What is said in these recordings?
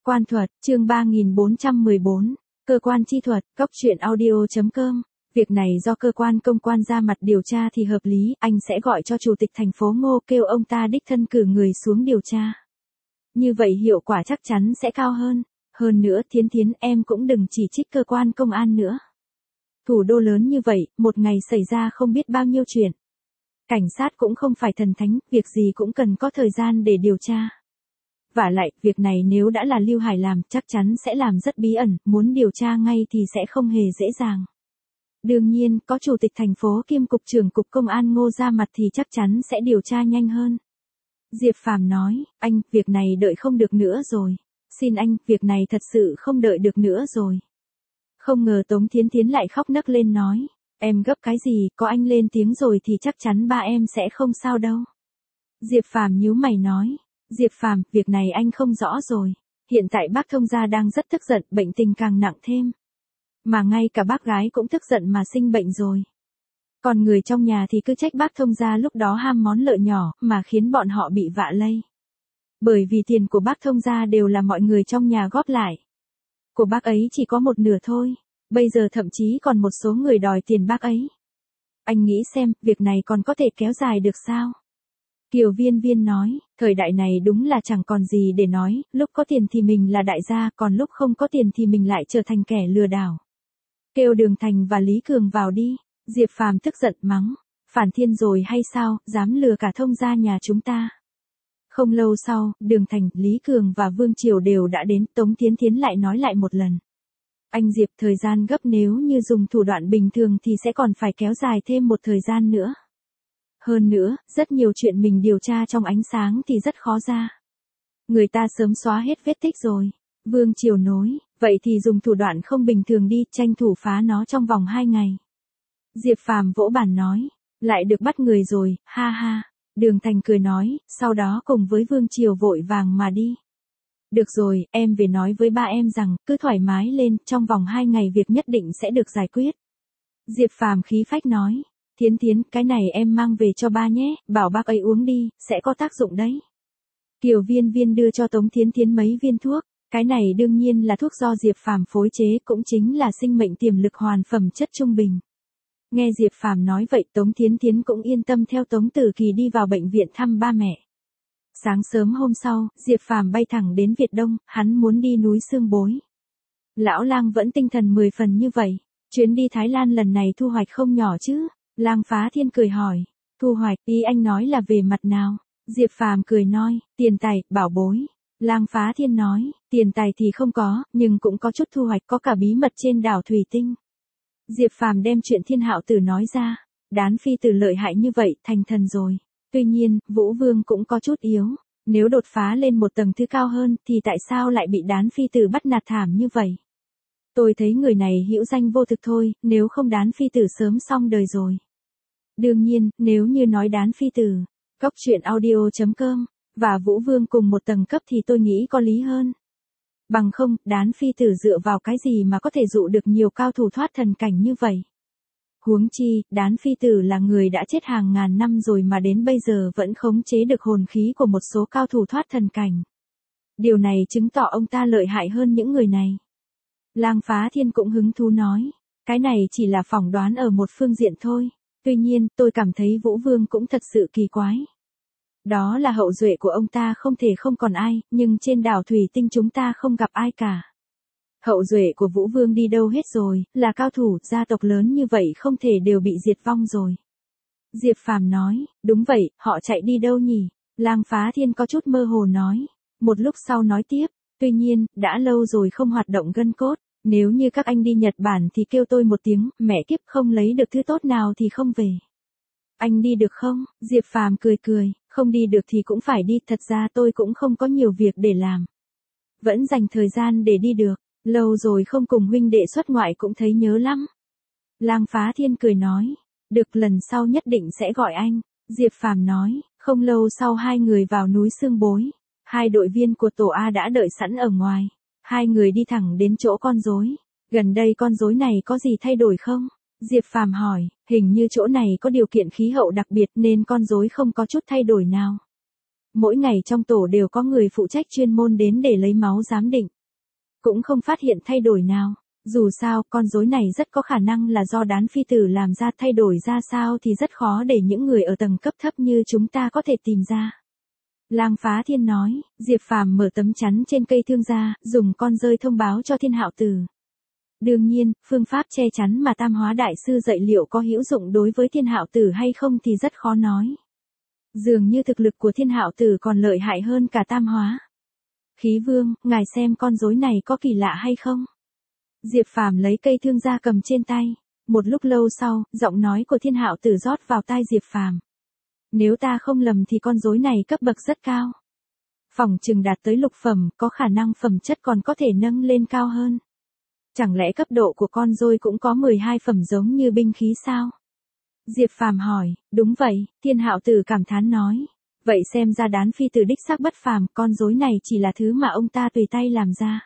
Quan thuật, chương 3414, cơ quan chi thuật, cốc truyện audio.com. Việc này do cơ quan công quan ra mặt điều tra thì hợp lý, anh sẽ gọi cho chủ tịch thành phố Ngô kêu ông ta đích thân cử người xuống điều tra. Như vậy hiệu quả chắc chắn sẽ cao hơn. Hơn nữa Thiến Thiến em cũng đừng chỉ trích cơ quan công an nữa. Thủ đô lớn như vậy, một ngày xảy ra không biết bao nhiêu chuyện. Cảnh sát cũng không phải thần thánh, việc gì cũng cần có thời gian để điều tra. Vả lại, việc này nếu đã là Lưu Hải làm, chắc chắn sẽ làm rất bí ẩn, muốn điều tra ngay thì sẽ không hề dễ dàng. Đương nhiên, có chủ tịch thành phố kiêm cục trưởng cục công an Ngô ra mặt thì chắc chắn sẽ điều tra nhanh hơn. Diệp Phàm nói, anh, việc này đợi không được nữa rồi. Xin anh, việc này thật sự không đợi được nữa rồi. Không ngờ Tống Thiến Thiến lại khóc nấc lên nói, em gấp cái gì, có anh lên tiếng rồi thì chắc chắn ba em sẽ không sao đâu. Diệp Phàm nhíu mày nói, Diệp Phàm, việc này anh không rõ rồi. Hiện tại bác thông gia đang rất tức giận, bệnh tình càng nặng thêm. Mà ngay cả bác gái cũng tức giận mà sinh bệnh rồi. Còn người trong nhà thì cứ trách bác thông gia lúc đó ham món lợi nhỏ mà khiến bọn họ bị vạ lây. Bởi vì tiền của bác thông gia đều là mọi người trong nhà góp lại. Của bác ấy chỉ có một nửa thôi. Bây giờ thậm chí còn một số người đòi tiền bác ấy. Anh nghĩ xem, việc này còn có thể kéo dài được sao? Kiều Viên Viên nói, thời đại này đúng là chẳng còn gì để nói, lúc có tiền thì mình là đại gia, còn lúc không có tiền thì mình lại trở thành kẻ lừa đảo. Kêu Đường Thành và Lý Cường vào đi. Diệp Phàm tức giận mắng, phản thiên rồi hay sao, dám lừa cả thông gia nhà chúng ta. Không lâu sau, Đường Thành, Lý Cường và Vương Triều đều đã đến, Tống Thiến Thiến lại nói lại một lần. Anh Diệp, thời gian gấp, nếu như dùng thủ đoạn bình thường thì sẽ còn phải kéo dài thêm một thời gian nữa. Hơn nữa, rất nhiều chuyện mình điều tra trong ánh sáng thì rất khó ra. Người ta sớm xóa hết vết tích rồi. Vương Triều nói, vậy thì dùng thủ đoạn không bình thường đi, tranh thủ phá nó trong vòng 2 ngày. Diệp Phàm vỗ bàn nói, lại được bắt người rồi, ha ha. Đường Thành cười nói, sau đó cùng với Vương Triều vội vàng mà đi. Được rồi, em về nói với ba em rằng, cứ thoải mái lên, trong vòng 2 ngày việc nhất định sẽ được giải quyết. Diệp Phàm khí phách nói, Thiến Thiến, cái này em mang về cho ba nhé, bảo bác ấy uống đi, sẽ có tác dụng đấy. Kiều Viên Viên đưa cho Tống Thiến Thiến mấy viên thuốc, cái này đương nhiên là thuốc do Diệp Phàm phối chế, cũng chính là sinh mệnh tiềm lực hoàn phẩm chất trung bình. Nghe Diệp Phàm nói vậy, Tống Thiến Thiến cũng yên tâm theo Tống Tử Kỳ đi vào bệnh viện thăm ba mẹ. Sáng sớm hôm sau, Diệp Phàm bay thẳng đến Việt Đông, hắn muốn đi núi Xương Bối. Lão Lang vẫn tinh thần 10 phần như vậy, chuyến đi Thái Lan lần này thu hoạch không nhỏ chứ? Lang Phá Thiên cười hỏi, thu hoạch, ý anh nói là về mặt nào? Diệp Phàm cười nói, tiền tài, bảo bối. Lang Phá Thiên nói, tiền tài thì không có, nhưng cũng có chút thu hoạch, có cả bí mật trên đảo Thủy Tinh. Diệp Phàm đem chuyện Thiên Hạo Tử nói ra, Đán Phi Tử lợi hại như vậy, thành thần rồi. Tuy nhiên, Vũ Vương cũng có chút yếu, nếu đột phá lên một tầng thứ cao hơn thì tại sao lại bị Đán Phi Tử bắt nạt thảm như vậy? Tôi thấy người này hữu danh vô thực thôi, nếu không Đán Phi Tử sớm xong đời rồi. Đương nhiên, nếu như nói Đán Phi Tử, cốc truyện audio.com, và Vũ Vương cùng một tầng cấp thì tôi nghĩ có lý hơn. Bằng không, Đán Phi Tử dựa vào cái gì mà có thể dụ được nhiều cao thủ thoát thần cảnh như vậy? Huống chi, Đán Phi Tử là người đã chết hàng ngàn năm rồi mà đến bây giờ vẫn khống chế được hồn khí của một số cao thủ thoát thần cảnh. Điều này chứng tỏ ông ta lợi hại hơn những người này. Lang Phá Thiên cũng hứng thú nói, cái này chỉ là phỏng đoán ở một phương diện thôi. Tuy nhiên, tôi cảm thấy Vũ Vương cũng thật sự kỳ quái. Đó là hậu duệ của ông ta không thể không còn ai, nhưng trên đảo Thủy Tinh chúng ta không gặp ai cả. Hậu duệ của Vũ Vương đi đâu hết rồi, là cao thủ, gia tộc lớn như vậy không thể đều bị diệt vong rồi. Diệp Phàm nói, đúng vậy, họ chạy đi đâu nhỉ? Lang Phá Thiên có chút mơ hồ nói. Một lúc sau nói tiếp, tuy nhiên, đã lâu rồi không hoạt động gân cốt. Nếu như các anh đi Nhật Bản thì kêu tôi một tiếng, mẹ kiếp, không lấy được thứ tốt nào thì không về. Anh đi được không? Diệp Phàm cười cười, không đi được thì cũng phải đi, thật ra tôi cũng không có nhiều việc để làm. Vẫn dành thời gian để đi được, lâu rồi không cùng huynh đệ xuất ngoại cũng thấy nhớ lắm. Lang Phá Thiên cười nói, được, lần sau nhất định sẽ gọi anh. Diệp Phàm nói, không lâu sau hai người vào núi Xương Bối. Hai đội viên của tổ A đã đợi sẵn ở ngoài. Hai người đi thẳng đến chỗ con rối. Gần đây con rối này có gì thay đổi không? Diệp Phàm hỏi, hình như chỗ này có điều kiện khí hậu đặc biệt nên con rối không có chút thay đổi nào. Mỗi ngày trong tổ đều có người phụ trách chuyên môn đến để lấy máu giám định. cũng không phát hiện thay đổi nào. Dù sao, con rối này rất có khả năng là do đán phi tử làm ra, thay đổi ra sao thì rất khó để những người ở tầng cấp thấp như chúng ta có thể tìm ra. Lang Phá Thiên nói, Diệp Phàm mở tấm chắn trên cây thương ra, dùng con rơi thông báo cho Thiên Hạo Tử. Đương nhiên, phương pháp che chắn mà Tam Hóa Đại Sư dạy liệu có hữu dụng đối với Thiên Hạo Tử hay không thì rất khó nói. Dường như thực lực của Thiên Hạo Tử còn lợi hại hơn cả Tam Hóa. Khí Vương, ngài xem con rối này có kỳ lạ hay không? Diệp Phàm lấy cây thương ra cầm trên tay. Một lúc lâu sau, giọng nói của Thiên Hạo Tử rót vào tai Diệp Phàm. Nếu ta không lầm thì con rối này cấp bậc rất cao. Phỏng chừng đạt tới lục phẩm, có khả năng phẩm chất còn có thể nâng lên cao hơn. Chẳng lẽ cấp độ của con rối cũng có 12 phẩm giống như binh khí sao? Diệp Phàm hỏi, đúng vậy, Thiên Hạo Tử cảm thán nói. Vậy xem ra đán phi tử đích xác bất phàm, con rối này chỉ là thứ mà ông ta tùy tay làm ra.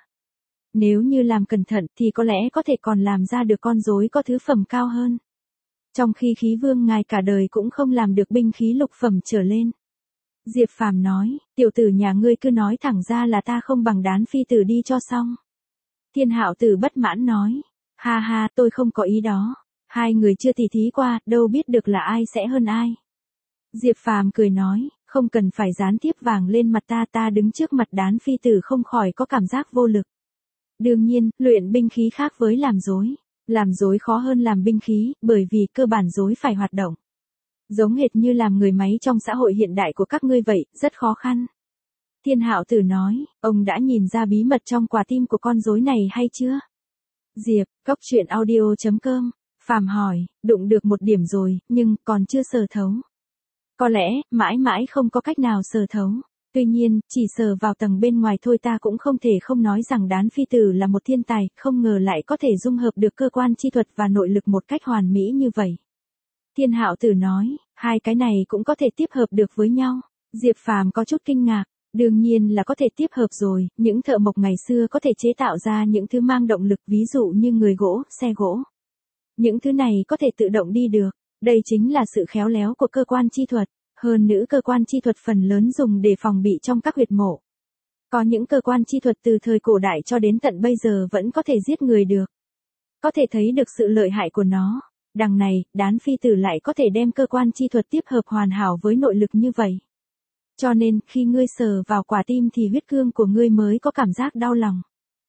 Nếu như làm cẩn thận thì có lẽ có thể còn làm ra được con rối có thứ phẩm cao hơn. Trong khi Khí Vương ngài cả đời cũng không làm được binh khí lục phẩm trở lên. Diệp Phàm nói, tiểu tử nhà ngươi cứ nói thẳng ra là ta không bằng đán phi tử đi cho xong. Thiên Hạo Tử bất mãn nói, ha ha, tôi không có ý đó. Hai người chưa tỉ thí qua, đâu biết được là ai sẽ hơn ai. Diệp Phàm cười nói, không cần phải dán tiếp vàng lên mặt ta đứng trước mặt đán phi tử không khỏi có cảm giác vô lực. Đương nhiên, luyện binh khí khác với làm rối. Làm rối khó hơn làm binh khí, bởi vì cơ bản rối phải hoạt động. Giống hệt như làm người máy trong xã hội hiện đại của các ngươi vậy, rất khó khăn. Thiên Hạo Tử nói, ông đã nhìn ra bí mật trong quả tim của con rối này hay chưa? Diệp, coctruyện.audio.com, Phàm hỏi, đụng được một điểm rồi, nhưng còn chưa sờ thấu. Có lẽ, mãi mãi không có cách nào sờ thấu. Tuy nhiên, chỉ sờ vào tầng bên ngoài thôi ta cũng không thể không nói rằng đán phi tử là một thiên tài, không ngờ lại có thể dung hợp được cơ quan chi thuật và nội lực một cách hoàn mỹ như vậy. Thiên Hạo Tử nói, hai cái này cũng có thể tiếp hợp được với nhau. Diệp Phàm có chút kinh ngạc, đương nhiên là có thể tiếp hợp rồi, những thợ mộc ngày xưa có thể chế tạo ra những thứ mang động lực ví dụ như người gỗ, xe gỗ. Những thứ này có thể tự động đi được, đây chính là sự khéo léo của cơ quan chi thuật. Hơn nữa cơ quan chi thuật phần lớn dùng để phòng bị trong các huyệt mộ. Có những cơ quan chi thuật từ thời cổ đại cho đến tận bây giờ vẫn có thể giết người được. Có thể thấy được sự lợi hại của nó. Đằng này, đán phi tử lại có thể đem cơ quan chi thuật tiếp hợp hoàn hảo với nội lực như vậy. Cho nên, khi ngươi sờ vào quả tim thì huyết cương của ngươi mới có cảm giác đau lòng.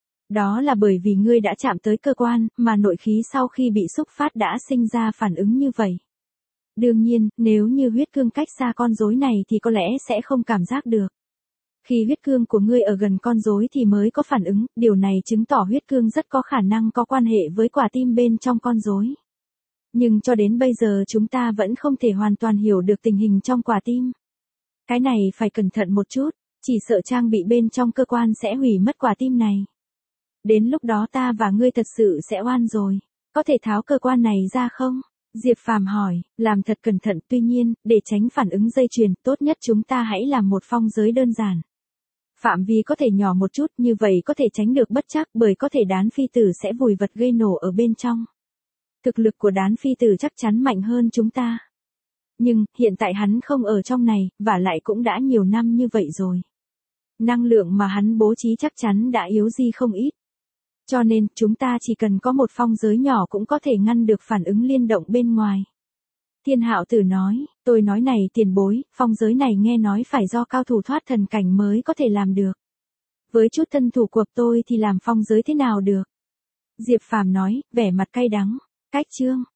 Đó là bởi vì ngươi đã chạm tới cơ quan, mà nội khí sau khi bị xúc phát đã sinh ra phản ứng như vậy. Đương nhiên, nếu như huyết cương cách xa con rối này thì có lẽ sẽ không cảm giác được. Khi huyết cương của ngươi ở gần con rối thì mới có phản ứng, điều này chứng tỏ huyết cương rất có khả năng có quan hệ với quả tim bên trong con rối. Nhưng cho đến bây giờ chúng ta vẫn không thể hoàn toàn hiểu được tình hình trong quả tim. Cái này phải cẩn thận một chút, chỉ sợ trang bị bên trong cơ quan sẽ hủy mất quả tim này. Đến lúc đó ta và ngươi thật sự sẽ oan rồi. Có thể tháo cơ quan này ra không? Diệp Phàm hỏi, làm thật cẩn thận, tuy nhiên, để tránh phản ứng dây chuyền, tốt nhất chúng ta hãy làm một phong giới đơn giản. Phạm vi có thể nhỏ một chút, như vậy có thể tránh được bất trắc, bởi có thể đán phi tử sẽ vùi vật gây nổ ở bên trong. Thực lực của đán phi tử chắc chắn mạnh hơn chúng ta. Nhưng, hiện tại hắn không ở trong này, và lại cũng đã nhiều năm như vậy rồi. Năng lượng mà hắn bố trí chắc chắn đã yếu đi không ít. Cho nên, chúng ta chỉ cần có một phong giới nhỏ cũng có thể ngăn được phản ứng liên động bên ngoài. Thiên Hạo Tử nói, tôi nói này tiền bối, phong giới này nghe nói phải do cao thủ thoát thần cảnh mới có thể làm được. Với chút thân thủ của tôi thì làm phong giới thế nào được? Diệp Phàm nói, vẻ mặt cay đắng, cách chương.